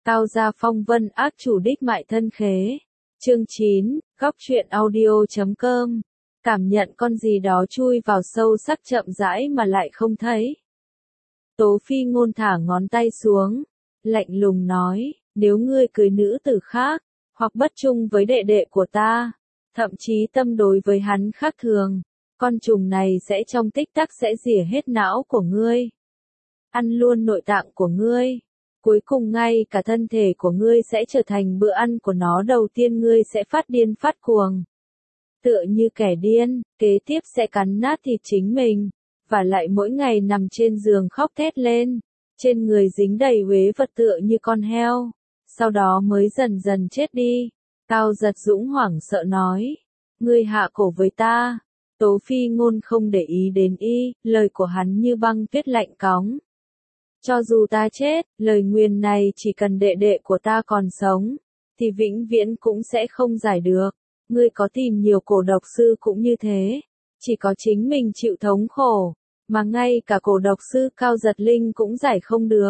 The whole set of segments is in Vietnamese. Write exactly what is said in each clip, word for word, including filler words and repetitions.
Cao gia phong vân ác chủ đích mại thân khế. Chương chín, góc truyện audio chấm com. Cảm nhận con gì đó chui vào sâu sắc chậm rãi mà lại không thấy. Tố Phi Ngôn thả ngón tay xuống, lạnh lùng nói, nếu ngươi cưới nữ tử khác, hoặc bất chung với đệ đệ của ta, thậm chí tâm đối với hắn khác thường, con trùng này sẽ trong tích tắc sẽ rỉa hết não của ngươi, ăn luôn nội tạng của ngươi, cuối cùng ngay cả thân thể của ngươi sẽ trở thành bữa ăn của nó. Đầu tiên ngươi sẽ phát điên phát cuồng, tựa như kẻ điên, kế tiếp sẽ cắn nát thịt chính mình, và lại mỗi ngày nằm trên giường khóc thét lên, trên người dính đầy uế vật tựa như con heo, sau đó mới dần dần chết đi. Cao Giật Dũng hoảng sợ nói, ngươi hạ cổ với ta. Tố Phi Ngôn không để ý đến y, lời của hắn như băng tuyết lạnh cóng. Cho dù ta chết, lời nguyền này chỉ cần đệ đệ của ta còn sống, thì vĩnh viễn cũng sẽ không giải được. Ngươi có tìm nhiều cổ độc sư cũng như thế, chỉ có chính mình chịu thống khổ, mà ngay cả cổ độc sư Cao Giật Linh cũng giải không được.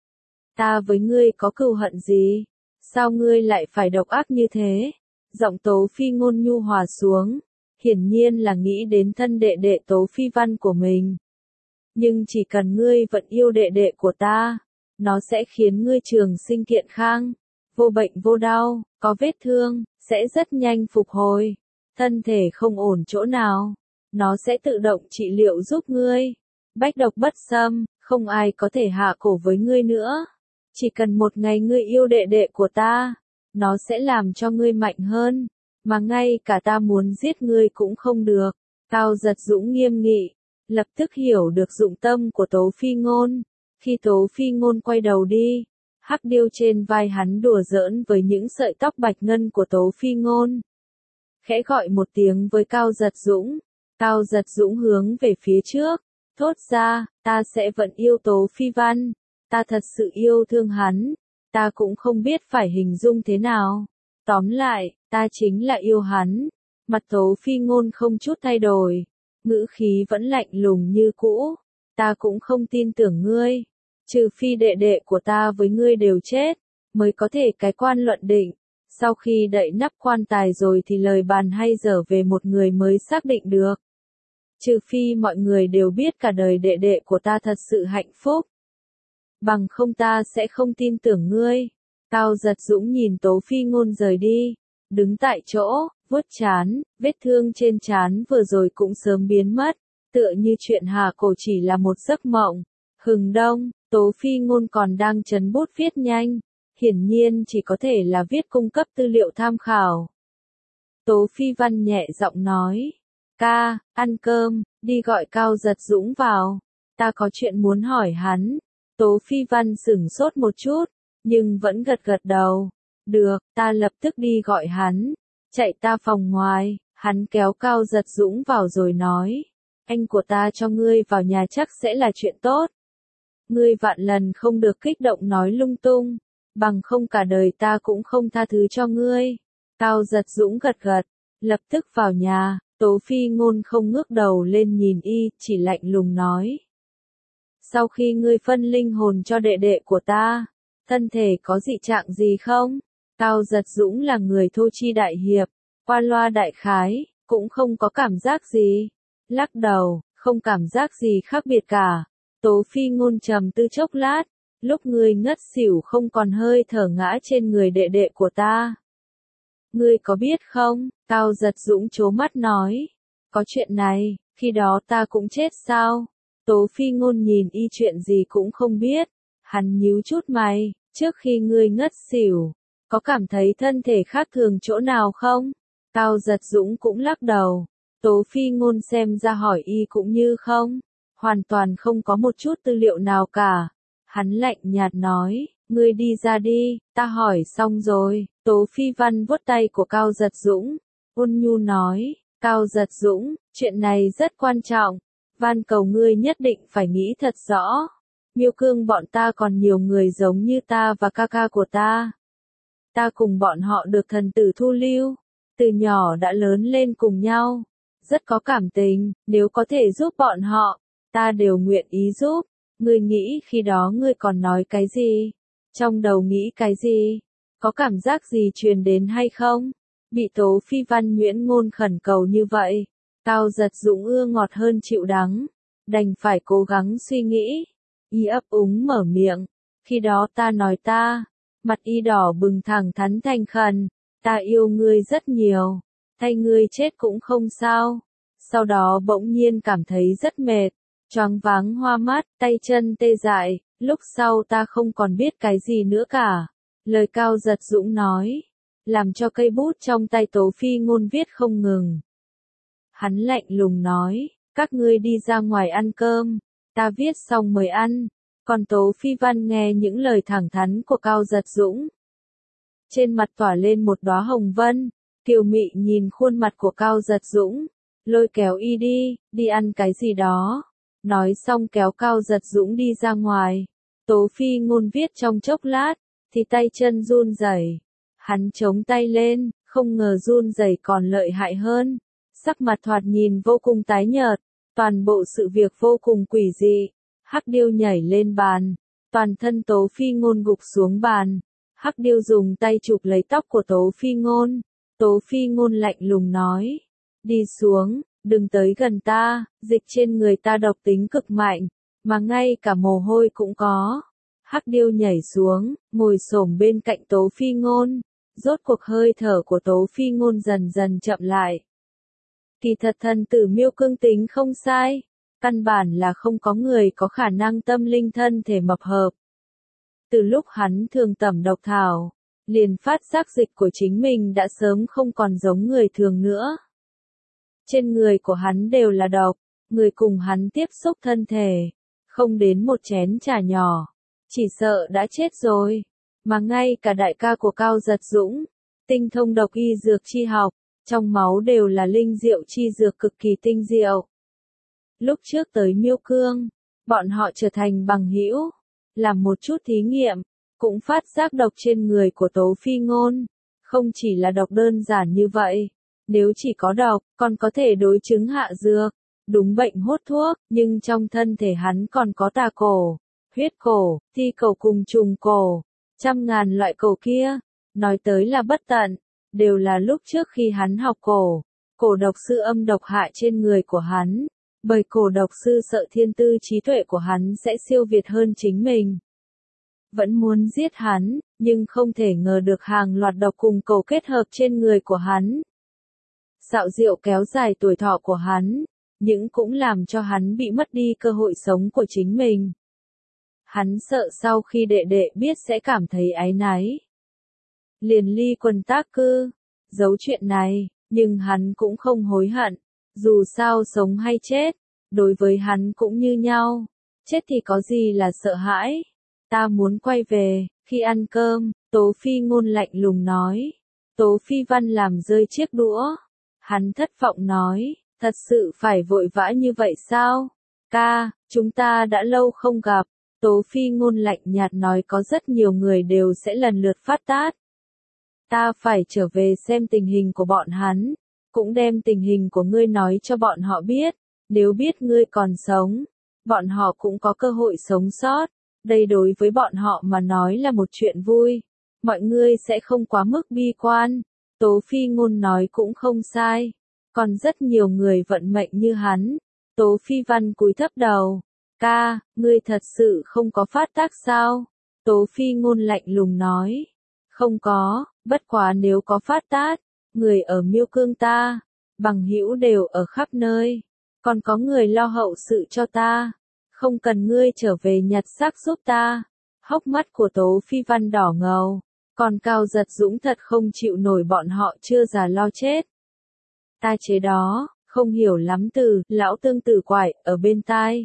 Ta với ngươi có cừu hận gì? Sao ngươi lại phải độc ác như thế? Giọng Tố Phi Ngôn nhu hòa xuống, hiển nhiên là nghĩ đến thân đệ đệ Tố Phi Văn của mình. Nhưng chỉ cần ngươi vẫn yêu đệ đệ của ta, nó sẽ khiến ngươi trường sinh kiện khang, vô bệnh vô đau, có vết thương, sẽ rất nhanh phục hồi. Thân thể không ổn chỗ nào, nó sẽ tự động trị liệu giúp ngươi. Bách độc bất xâm, không ai có thể hạ cổ với ngươi nữa. Chỉ cần một ngày ngươi yêu đệ đệ của ta, nó sẽ làm cho ngươi mạnh hơn, mà ngay cả ta muốn giết ngươi cũng không được. Cao Giật Dũng nghiêm nghị, lập tức hiểu được dụng tâm của Tố Phi Ngôn. Khi Tố Phi Ngôn quay đầu đi, hắc điêu trên vai hắn đùa giỡn với những sợi tóc bạch ngân của Tố Phi Ngôn. Khẽ gọi một tiếng với Cao Giật Dũng, Cao Giật Dũng hướng về phía trước, thốt ra, ta sẽ vẫn yêu Tố Phi Văn, ta thật sự yêu thương hắn, ta cũng không biết phải hình dung thế nào. Tóm lại, ta chính là yêu hắn. Mặt Tố Phi Ngôn không chút thay đổi, ngữ khí vẫn lạnh lùng như cũ, ta cũng không tin tưởng ngươi, trừ phi đệ đệ của ta với ngươi đều chết, mới có thể cái quan luận định. Sau khi đậy nắp quan tài rồi thì lời bàn hay dở về một người mới xác định được. Trừ phi mọi người đều biết cả đời đệ đệ của ta thật sự hạnh phúc, bằng không ta sẽ không tin tưởng ngươi. Cao Giật Dũng nhìn Tố Phi Ngôn rời đi, đứng tại chỗ, vuốt trán, vết thương trên trán vừa rồi cũng sớm biến mất, tựa như chuyện hạ cổ chỉ là một giấc mộng. Hừng đông, Tố Phi Ngôn còn đang chấn bút viết nhanh, hiển nhiên chỉ có thể là viết cung cấp tư liệu tham khảo. Tố Phi Văn nhẹ giọng nói, ca, ăn cơm, đi gọi Cao Giật Dũng vào, ta có chuyện muốn hỏi hắn. Tố Phi Văn sửng sốt một chút, nhưng vẫn gật gật đầu, được, ta lập tức đi gọi hắn. Chạy ta phòng ngoài, hắn kéo Cao Giật Dũng vào rồi nói, anh của ta cho ngươi vào nhà chắc sẽ là chuyện tốt. Ngươi vạn lần không được kích động nói lung tung, bằng không cả đời ta cũng không tha thứ cho ngươi. Cao Giật Dũng gật gật, lập tức vào nhà. Tố Phi Ngôn không ngước đầu lên nhìn y, chỉ lạnh lùng nói, sau khi ngươi phân linh hồn cho đệ đệ của ta, thân thể có dị trạng gì không? Cao Giật Dũng là người thô chi đại hiệp, qua loa đại khái, cũng không có cảm giác gì. Lắc đầu, không cảm giác gì khác biệt cả. Tố Phi Ngôn trầm tư chốc lát, lúc ngươi ngất xỉu không còn hơi thở ngã trên người đệ đệ của ta. Ngươi có biết không? Cao Giật Dũng trố mắt nói, có chuyện này, khi đó ta cũng chết sao? Tố Phi Ngôn nhìn y chuyện gì cũng không biết, hắn nhíu chút mày, trước khi ngươi ngất xỉu, có cảm thấy thân thể khác thường chỗ nào không? Cao Giật Dũng cũng lắc đầu. Tố Phi Ngôn xem ra hỏi y cũng như không, hoàn toàn không có một chút tư liệu nào cả. Hắn lạnh nhạt nói, ngươi đi ra đi, ta hỏi xong rồi. Tố Phi Văn vuốt tay của Cao Giật Dũng, ôn nhu nói, Cao Giật Dũng, chuyện này rất quan trọng, van cầu ngươi nhất định phải nghĩ thật rõ. Miêu Cương bọn ta còn nhiều người giống như ta và ca ca của ta. Ta cùng bọn họ được thần tử thu lưu, từ nhỏ đã lớn lên cùng nhau, rất có cảm tình, nếu có thể giúp bọn họ, ta đều nguyện ý giúp. Ngươi nghĩ khi đó ngươi còn nói cái gì? Trong đầu nghĩ cái gì? Có cảm giác gì truyền đến hay không? Bị Tố Phi Văn nhuyễn ngôn khẩn cầu như vậy, Cao Giật Dũng ưa ngọt hơn chịu đắng, đành phải cố gắng suy nghĩ. Y ấp úng mở miệng, khi đó ta nói ta, mặt y đỏ bừng thẳng thắn thành khẩn, ta yêu ngươi rất nhiều, thay ngươi chết cũng không sao. Sau đó bỗng nhiên cảm thấy rất mệt, choáng váng hoa mắt, tay chân tê dại, lúc sau ta không còn biết cái gì nữa cả. Lời Cao Giật Dũng nói, làm cho cây bút trong tay Tố Phi Ngôn viết không ngừng. Hắn lạnh lùng nói, các ngươi đi ra ngoài ăn cơm, ta viết xong mới ăn. Còn Tố Phi Văn nghe những lời thẳng thắn của Cao Giật Dũng, trên mặt tỏa lên một đóa hồng vân, kiều mị nhìn khuôn mặt của Cao Giật Dũng, lôi kéo y đi, đi ăn cái gì đó. Nói xong kéo Cao Giật Dũng đi ra ngoài. Tố Phi Ngôn viết trong chốc lát, thì tay chân run rẩy. Hắn chống tay lên, không ngờ run rẩy còn lợi hại hơn. Sắc mặt thoạt nhìn vô cùng tái nhợt, toàn bộ sự việc vô cùng quỷ dị. Hắc Điêu nhảy lên bàn, toàn thân Tố Phi Ngôn gục xuống bàn. Hắc Điêu dùng tay chụp lấy tóc của Tố Phi Ngôn. Tố Phi Ngôn lạnh lùng nói, đi xuống, đừng tới gần ta, dịch trên người ta độc tính cực mạnh, mà ngay cả mồ hôi cũng có. Hắc Điêu nhảy xuống, ngồi xổm bên cạnh Tố Phi Ngôn. Rốt cuộc hơi thở của Tố Phi Ngôn dần dần chậm lại. Kỳ thật thần tử Miêu Cương tính không sai, căn bản là không có người có khả năng tâm linh thân thể mập hợp. Từ lúc hắn thường tẩm độc thảo, liền phát giác dịch của chính mình đã sớm không còn giống người thường nữa. Trên người của hắn đều là độc, người cùng hắn tiếp xúc thân thể, không đến một chén trà nhỏ, chỉ sợ đã chết rồi. Mà ngay cả đại ca của Cao Giật Dũng, tinh thông độc y dược chi học, trong máu đều là linh diệu chi dược cực kỳ tinh diệu. Lúc trước tới Miêu Cương, bọn họ trở thành bằng hữu, làm một chút thí nghiệm, cũng phát giác độc trên người của Tố Phi Ngôn, không chỉ là độc đơn giản như vậy, nếu chỉ có độc, còn có thể đối chứng hạ dược, đúng bệnh hốt thuốc, nhưng trong thân thể hắn còn có tà cổ, huyết cổ, thi cổ cùng trùng cổ, trăm ngàn loại cổ kia, nói tới là bất tận, đều là lúc trước khi hắn học cổ, cổ độc sư âm độc hại trên người của hắn. Bởi cổ độc sư sợ thiên tư trí tuệ của hắn sẽ siêu việt hơn chính mình. Vẫn muốn giết hắn, nhưng không thể ngờ được hàng loạt độc cùng cổ kết hợp trên người của hắn. Xạo diệu kéo dài tuổi thọ của hắn, nhưng cũng làm cho hắn bị mất đi cơ hội sống của chính mình. Hắn sợ sau khi đệ đệ biết sẽ cảm thấy áy náy. Liền ly quân tác cư, giấu chuyện này, nhưng hắn cũng không hối hận. Dù sao sống hay chết, đối với hắn cũng như nhau, chết thì có gì là sợ hãi. Ta muốn quay về, khi ăn cơm, Tố Phi Ngôn lạnh lùng nói. Tố Phi Văn làm rơi chiếc đũa. Hắn thất vọng nói, thật sự phải vội vã như vậy sao? Ca, chúng ta đã lâu không gặp. Tố Phi Ngôn lạnh nhạt nói có rất nhiều người đều sẽ lần lượt phát tát. Ta phải trở về xem tình hình của bọn hắn. Cũng đem tình hình của ngươi nói cho bọn họ biết, nếu biết ngươi còn sống, bọn họ cũng có cơ hội sống sót, đây đối với bọn họ mà nói là một chuyện vui, mọi người sẽ không quá mức bi quan. Tố Phi Ngôn nói cũng không sai, còn rất nhiều người vận mệnh như hắn. Tố Phi Văn cúi thấp đầu, ca, ngươi thật sự không có phát tác sao? Tố Phi Ngôn lạnh lùng nói, không có, bất quá nếu có phát tác, người ở Miêu Cương ta, bằng hữu đều ở khắp nơi, còn có người lo hậu sự cho ta, không cần ngươi trở về nhặt xác giúp ta. Hốc mắt của Tố Phi Văn đỏ ngầu, còn Cao Giật Dũng thật không chịu nổi bọn họ chưa già lo chết. Tai chế đó, không hiểu lắm từ, lão tương tử quải, ở bên tai.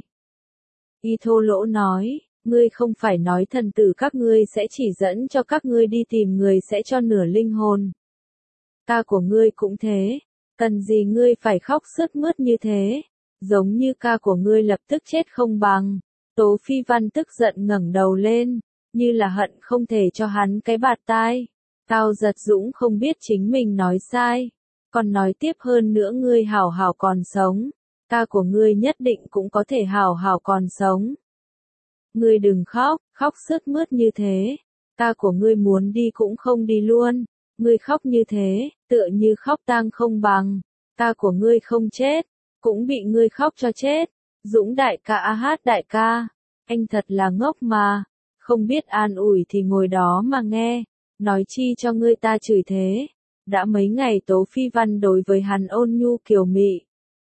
Y thô lỗ nói, ngươi không phải nói thần tử các ngươi sẽ chỉ dẫn cho các ngươi đi tìm người sẽ cho nửa linh hồn. Ca của ngươi cũng thế, cần gì ngươi phải khóc sướt mướt như thế, giống như ca của ngươi lập tức chết không bằng. Tố Phi Văn tức giận ngẩng đầu lên, như là hận không thể cho hắn cái bạt tai. Cao Giật Dũng không biết chính mình nói sai, còn nói tiếp hơn nữa ngươi hảo hảo còn sống, ca của ngươi nhất định cũng có thể hảo hảo còn sống. Ngươi đừng khóc, khóc sướt mướt như thế, ca của ngươi muốn đi cũng không đi luôn, ngươi khóc như thế, tựa như khóc tang không bằng, ca của ngươi không chết, cũng bị ngươi khóc cho chết, Dũng đại ca a hát đại ca, anh thật là ngốc mà, không biết an ủi thì ngồi đó mà nghe, nói chi cho ngươi ta chửi thế, đã mấy ngày Tố Phi Văn đối với hắn ôn nhu kiều mị.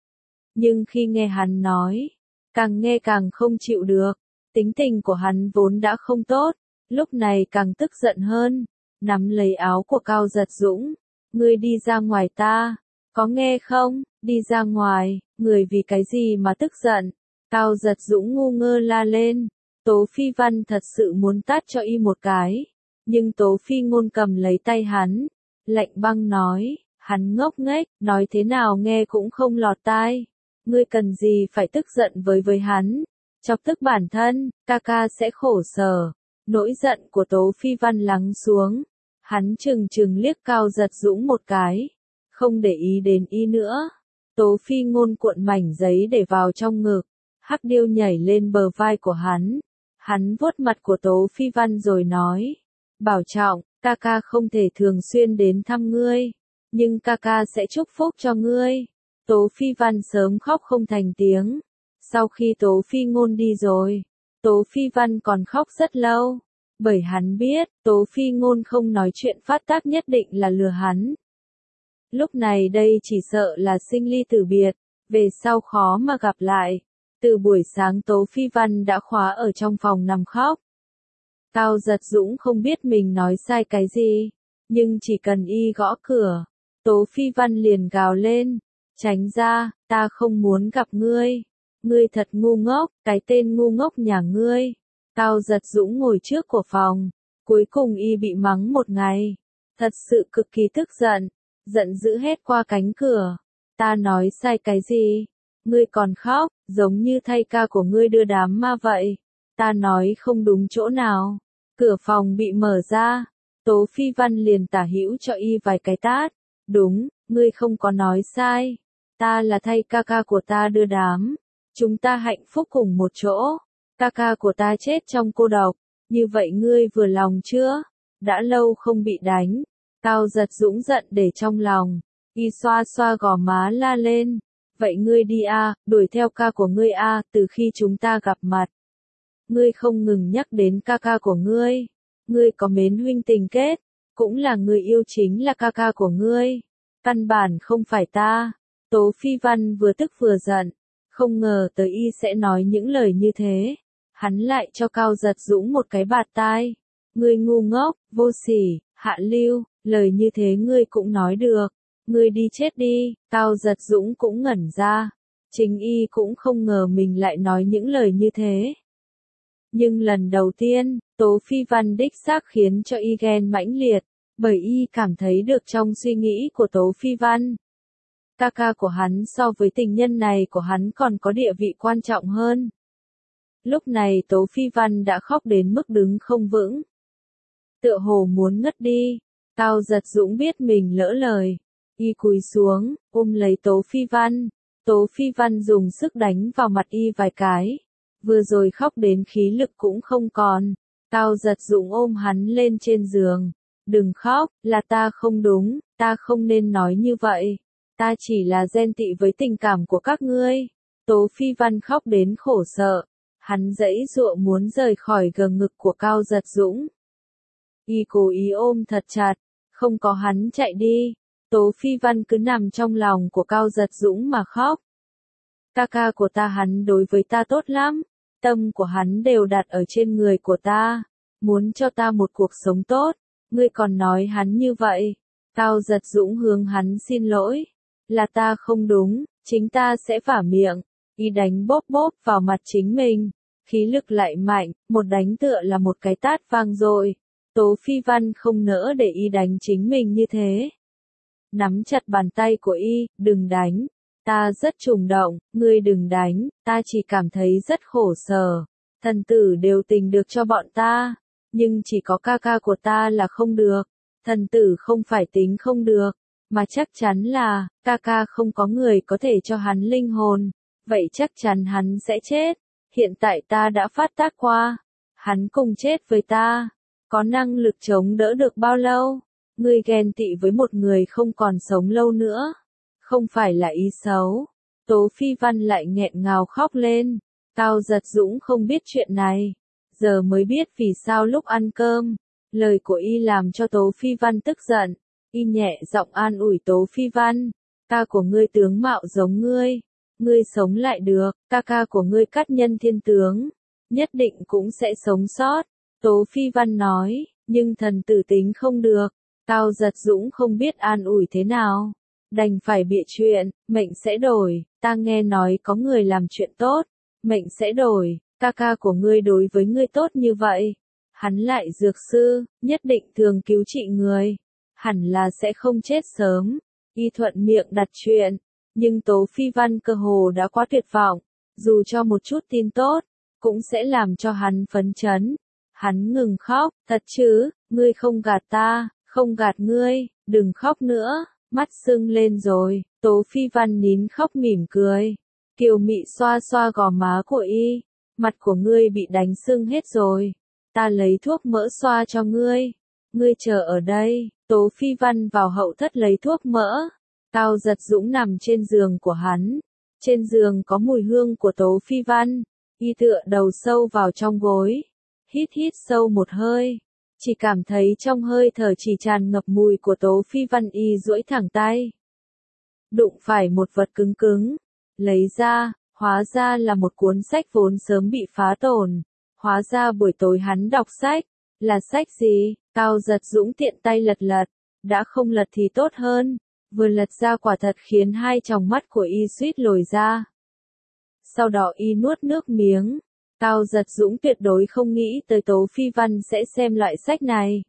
Nhưng khi nghe hắn nói, càng nghe càng không chịu được, tính tình của hắn vốn đã không tốt, lúc này càng tức giận hơn, nắm lấy áo của Cao Giật Dũng, ngươi đi ra ngoài ta, có nghe không, đi ra ngoài, người vì cái gì mà tức giận, Cao Giật Dũng ngu ngơ la lên, Tố Phi Văn thật sự muốn tát cho y một cái, nhưng Tố Phi Ngôn cầm lấy tay hắn, lạnh băng nói, hắn ngốc nghếch, nói thế nào nghe cũng không lọt tai. Ngươi cần gì phải tức giận với với hắn, chọc tức bản thân, ca ca sẽ khổ sở. Nỗi giận của Tố Phi Văn lắng xuống, hắn trừng trừng liếc Cao Giật Dũng một cái, không để ý đến y nữa. Tố Phi Ngôn cuộn mảnh giấy để vào trong ngực, Hắc Điêu nhảy lên bờ vai của hắn, hắn vuốt mặt của Tố Phi Văn rồi nói, bảo trọng, ca ca không thể thường xuyên đến thăm ngươi, nhưng ca ca sẽ chúc phúc cho ngươi. Tố Phi Văn sớm khóc không thành tiếng. Sau khi Tố Phi Ngôn đi rồi, Tố Phi Văn còn khóc rất lâu, bởi hắn biết, Tố Phi Ngôn không nói chuyện phát tác nhất định là lừa hắn. Lúc này đây chỉ sợ là sinh ly tử biệt, về sau khó mà gặp lại. Từ buổi sáng Tố Phi Văn đã khóa ở trong phòng nằm khóc. Cao Giật Dũng không biết mình nói sai cái gì, nhưng chỉ cần y gõ cửa, Tố Phi Văn liền gào lên, tránh ra, ta không muốn gặp ngươi. Ngươi thật ngu ngốc, cái tên ngu ngốc nhà ngươi. Cao Giật Dũng ngồi trước của phòng, cuối cùng y bị mắng một ngày. Thật sự cực kỳ tức giận, giận dữ hét qua cánh cửa. Ta nói sai cái gì? Ngươi còn khóc, giống như thay ca của ngươi đưa đám ma vậy. Ta nói không đúng chỗ nào. Cửa phòng bị mở ra, Tố Phi Văn liền tả hữu cho y vài cái tát. Đúng, ngươi không có nói sai. Ta là thay ca ca của ta đưa đám. Chúng ta hạnh phúc cùng một chỗ. Ca ca của ta chết trong cô độc. Như vậy ngươi vừa lòng chưa? Đã lâu không bị đánh. Cao Giật Dũng giận để trong lòng. Y xoa xoa gò má la lên. Vậy ngươi đi a, đuổi theo ca của ngươi a, từ khi chúng ta gặp mặt. Ngươi không ngừng nhắc đến ca ca của ngươi. Ngươi có mến huynh tình kết. Cũng là người yêu chính là ca ca của ngươi. Căn bản không phải ta. Tố Phi Văn vừa tức vừa giận. Không ngờ tới y sẽ nói những lời như thế. Hắn lại cho Cao Giật Dũng một cái bạt tai. Ngươi ngu ngốc, vô sỉ, hạ lưu, lời như thế ngươi cũng nói được. Ngươi đi chết đi, Cao Giật Dũng cũng ngẩn ra. Chính y cũng không ngờ mình lại nói những lời như thế. Nhưng lần đầu tiên, Tố Phi Văn đích xác khiến cho y ghen mãnh liệt, bởi y cảm thấy được trong suy nghĩ của Tố Phi Văn. Ca ca của hắn so với tình nhân này của hắn còn có địa vị quan trọng hơn. Lúc này Tố Phi Văn đã khóc đến mức đứng không vững. Tựa hồ muốn ngất đi, Cao Giật Dũng biết mình lỡ lời. Y cúi xuống, ôm lấy Tố Phi Văn. Tố Phi Văn dùng sức đánh vào mặt y vài cái. Vừa rồi khóc đến khí lực cũng không còn. Cao Giật Dũng ôm hắn lên trên giường. Đừng khóc, là ta không đúng, ta không nên nói như vậy. Ta chỉ là ghen tị với tình cảm của các ngươi. Tố Phi Văn khóc đến khổ sợ. Hắn giãy giụa muốn rời khỏi gờ ngực của Cao Giật Dũng. Y cố ý ôm thật chặt, không có hắn chạy đi. Tố Phi Văn cứ nằm trong lòng của Cao Giật Dũng mà khóc. Ca ca của ta hắn đối với ta tốt lắm. Tâm của hắn đều đặt ở trên người của ta. Muốn cho ta một cuộc sống tốt. Ngươi còn nói hắn như vậy. Cao Giật Dũng hướng hắn xin lỗi. Là ta không đúng, chính ta sẽ vả miệng. Y đánh bóp bóp vào mặt chính mình. Khí lực lại mạnh, một đánh tựa là một cái tát vang dội. Tố Phi Văn không nỡ để y đánh chính mình như thế. Nắm chặt bàn tay của y, đừng đánh. Ta rất trùng động, ngươi đừng đánh, ta chỉ cảm thấy rất khổ sở. Thần tử đều tình được cho bọn ta, nhưng chỉ có ca ca của ta là không được. Thần tử không phải tính không được, mà chắc chắn là, ca ca không có người có thể cho hắn linh hồn. Vậy chắc chắn hắn sẽ chết. Hiện tại ta đã phát tác qua. Hắn cùng chết với ta. Có năng lực chống đỡ được bao lâu? Ngươi ghen tị với một người không còn sống lâu nữa. Không phải là ý xấu. Tố Phi Văn lại nghẹn ngào khóc lên. Cao Giật Dũng không biết chuyện này. Giờ mới biết vì sao lúc ăn cơm. Lời của y làm cho Tố Phi Văn tức giận. Y nhẹ giọng an ủi Tố Phi Văn. Ca của ngươi tướng mạo giống ngươi. Ngươi sống lại được. Ca ca của ngươi cát nhân thiên tướng. Nhất định cũng sẽ sống sót. Tố Phi Văn nói. Nhưng thần tử tính không được. Cao Giật Dũng không biết an ủi thế nào. Đành phải bịa chuyện. Mệnh sẽ đổi. Ta nghe nói có người làm chuyện tốt. Mệnh sẽ đổi. Ca ca của ngươi đối với ngươi tốt như vậy. Hắn lại dược sư. Nhất định thường cứu trị người. Hẳn là sẽ không chết sớm. Y thuận miệng đặt chuyện. Nhưng Tố Phi Văn cơ hồ đã quá tuyệt vọng. Dù cho một chút tin tốt. Cũng sẽ làm cho hắn phấn chấn. Hắn ngừng khóc. Thật chứ, ngươi không gạt ta. Không gạt ngươi. Đừng khóc nữa. Mắt sưng lên rồi. Tố Phi Văn nín khóc mỉm cười. Kiều Mị xoa xoa gò má của y. Mặt của ngươi bị đánh sưng hết rồi. Ta lấy thuốc mỡ xoa cho ngươi. Ngươi chờ ở đây. Tố Phi Văn vào hậu thất lấy thuốc mỡ. Cao Giật Dũng nằm trên giường của hắn. Trên giường có mùi hương của Tố Phi Văn. Y tựa đầu sâu vào trong gối. Hít hít sâu một hơi. Chỉ cảm thấy trong hơi thở chỉ tràn ngập mùi của Tố Phi Văn. Y duỗi thẳng tay. Đụng phải một vật cứng cứng. Lấy ra, hóa ra là một cuốn sách vốn sớm bị phá tổn. Hóa ra buổi tối hắn đọc sách. Là sách gì? Cao Giật Dũng tiện tay lật lật. Đã không lật thì tốt hơn. Vừa lật ra quả thật khiến hai tròng mắt của y suýt lồi ra. Sau đó y nuốt nước miếng. Cao Giật Dũng tuyệt đối không nghĩ tới Tố Phi Văn sẽ xem loại sách này.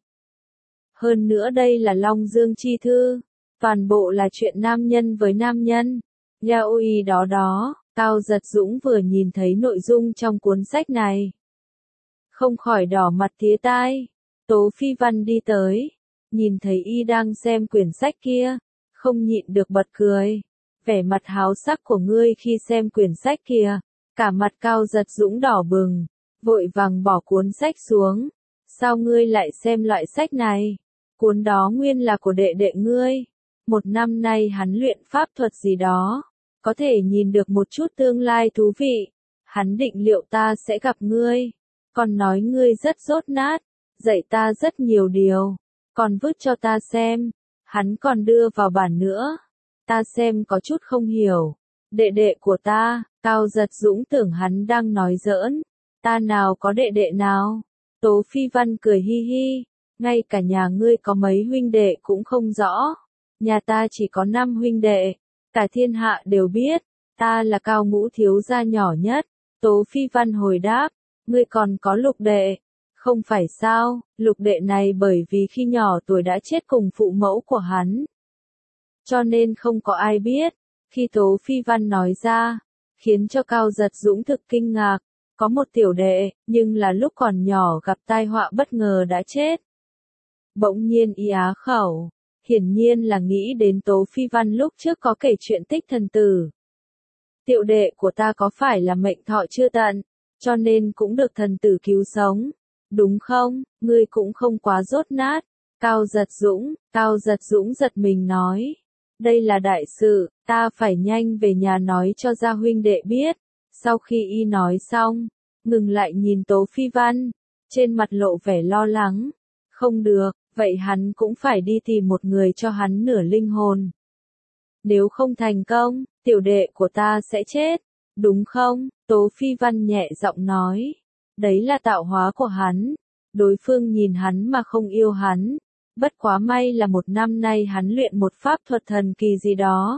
Hơn nữa đây là Long Dương Chi Thư. Toàn bộ là chuyện nam nhân với nam nhân. Yaoi đó đó. Cao Giật Dũng vừa nhìn thấy nội dung trong cuốn sách này. Không khỏi đỏ mặt tía tai. Tố Phi Văn đi tới. Nhìn thấy y đang xem quyển sách kia. Không nhịn được bật cười. Vẻ mặt háo sắc của ngươi khi xem quyển sách kia. Cả mặt Cao Giật Dũng đỏ bừng. Vội vàng bỏ cuốn sách xuống. Sao ngươi lại xem loại sách này? Cuốn đó nguyên là của đệ đệ ngươi. Một năm nay hắn luyện pháp thuật gì đó. Có thể nhìn được một chút tương lai thú vị. Hắn định liệu ta sẽ gặp ngươi. Còn nói ngươi rất dốt nát. Dạy ta rất nhiều điều. Còn vứt cho ta xem. Hắn còn đưa vào bản nữa. Ta xem có chút không hiểu. Đệ đệ của ta. Cao Giật Dũng tưởng hắn đang nói giỡn. Ta nào có đệ đệ nào. Tố Phi Văn cười hi hi. Ngay cả nhà ngươi có mấy huynh đệ cũng không rõ. Nhà ta chỉ có năm huynh đệ. Cả thiên hạ đều biết. Ta là Cao ngũ thiếu gia nhỏ nhất. Tố Phi Văn hồi đáp. Ngươi còn có lục đệ. Không phải sao, lục đệ này bởi vì khi nhỏ tuổi đã chết cùng phụ mẫu của hắn. Cho nên không có ai biết. Khi Tố Phi Văn nói ra, khiến cho Cao Giật Dũng thực kinh ngạc. Có một tiểu đệ, nhưng là lúc còn nhỏ gặp tai họa bất ngờ đã chết. Bỗng nhiên y á khẩu. Hiển nhiên là nghĩ đến Tố Phi Văn lúc trước có kể chuyện Tích thần tử. Tiểu đệ của ta có phải là mệnh thọ chưa tận, cho nên cũng được thần tử cứu sống. Đúng không, ngươi cũng không quá dốt nát. Cao Giật Dũng, Cao Giật Dũng giật mình nói. Đây là đại sự, ta phải nhanh về nhà nói cho gia huynh đệ biết. Sau khi y nói xong, ngừng lại nhìn Tố Phi Văn. Trên mặt lộ vẻ lo lắng. Không được, vậy hắn cũng phải đi tìm một người cho hắn nửa linh hồn. Nếu không thành công, tiểu đệ của ta sẽ chết. Đúng không? Tố Phi Văn nhẹ giọng nói. Đấy là tạo hóa của hắn. Đối phương nhìn hắn mà không yêu hắn. Bất quá may là một năm nay hắn luyện một pháp thuật thần kỳ gì đó.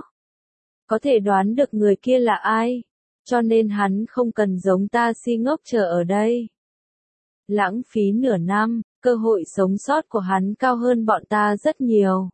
Có thể đoán được người kia là ai. Cho nên hắn không cần giống ta si ngốc chờ ở đây. Lãng phí nửa năm, cơ hội sống sót của hắn cao hơn bọn ta rất nhiều.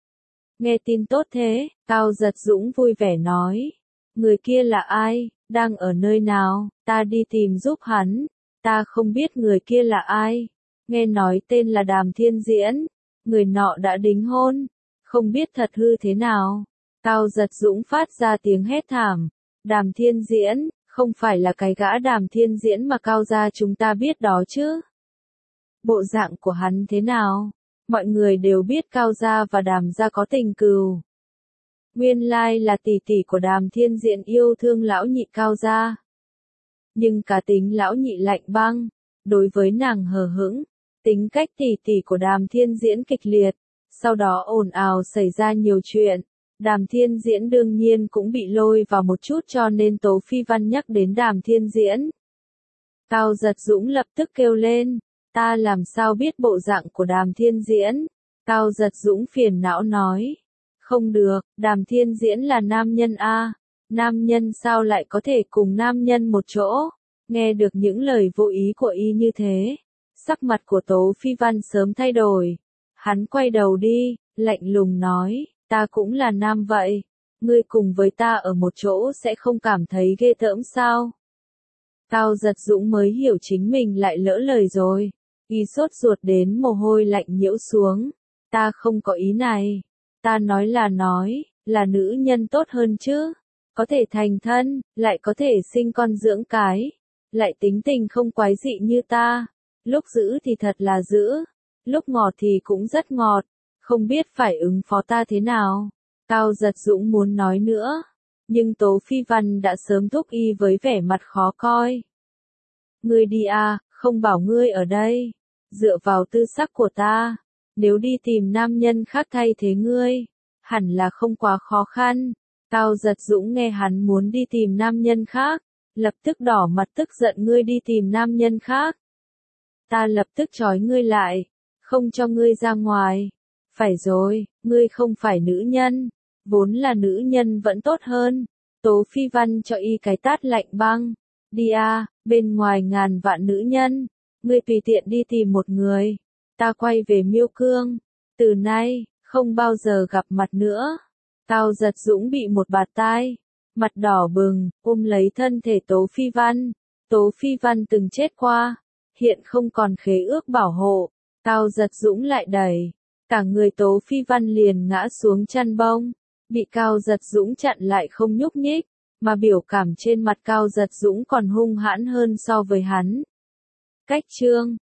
Nghe tin tốt thế, Cao Giật Dũng vui vẻ nói. Người kia là ai, đang ở nơi nào, ta đi tìm giúp hắn. Ta không biết người kia là ai. Nghe nói tên là Đàm Thiên Diễn. Người nọ đã đính hôn. Không biết thật hư thế nào. Cao Giật Dũng phát ra tiếng hét thảm. Đàm Thiên Diễn, không phải là cái gã Đàm Thiên Diễn mà Cao gia chúng ta biết đó chứ. bộ dạng của hắn thế nào? Mọi người đều biết Cao gia và Đàm gia có tình cừu. Nguyên lai là tỷ tỷ của Đàm Thiên Diễn yêu thương lão nhị Cao gia. Nhưng cá tính lão nhị lạnh băng, đối với nàng hờ hững, tính cách tỷ tỷ của Đàm Thiên Diễn kịch liệt, sau đó ồn ào xảy ra nhiều chuyện. Đàm Thiên Diễn đương nhiên cũng bị lôi vào một chút cho nên Tố Phi Văn nhắc đến Đàm Thiên Diễn. Cao Giật Dũng lập tức kêu lên, ta làm sao biết bộ dạng của Đàm Thiên Diễn? Cao Giật Dũng phiền não nói, không được, Đàm Thiên Diễn là nam nhân a, nam nhân sao lại có thể cùng nam nhân một chỗ? Nghe được những lời vô ý của y như thế, sắc mặt của Tố Phi Văn sớm thay đổi. Hắn quay đầu đi, lạnh lùng nói, ta cũng là nam vậy, ngươi cùng với ta ở một chỗ sẽ không cảm thấy ghê tởm sao? Cao Giật Dũng mới hiểu chính mình lại lỡ lời rồi, y sốt ruột đến mồ hôi lạnh nhiễu xuống, ta không có ý này, ta nói là nói, là nữ nhân tốt hơn chứ, có thể thành thân, lại có thể sinh con dưỡng cái, lại tính tình không quái dị như ta, lúc giữ thì thật là giữ, lúc ngọt thì cũng rất ngọt, không biết phải ứng phó ta thế nào. Cao Giật Dũng muốn nói nữa, nhưng Tố Phi Văn đã sớm thúc y với vẻ mặt khó coi. Ngươi đi à, không bảo ngươi ở đây, dựa vào tư sắc của ta, nếu đi tìm nam nhân khác thay thế ngươi, hẳn là không quá khó khăn. Cao Giật Dũng nghe hắn muốn đi tìm nam nhân khác, lập tức đỏ mặt tức giận, ngươi đi tìm nam nhân khác. Ta lập tức trói ngươi lại, không cho ngươi ra ngoài. Phải rồi, ngươi không phải nữ nhân, vốn là nữ nhân vẫn tốt hơn. Tố Phi Văn cho y cái tát lạnh băng. Đi à, bên ngoài ngàn vạn nữ nhân, ngươi tùy tiện đi tìm một người. Ta quay về Miêu Cương, từ nay, không bao giờ gặp mặt nữa. Cao Giật Dũng bị một bạt tai, mặt đỏ bừng, ôm lấy thân thể Tố Phi Văn. Tố Phi Văn từng chết qua, hiện không còn khế ước bảo hộ. Cao Giật Dũng lại đẩy, cả người Tố Phi Văn liền ngã xuống chăn bông, bị Cao Giật Dũng chặn lại không nhúc nhích, mà biểu cảm trên mặt Cao Giật Dũng còn hung hãn hơn so với hắn. Cách chương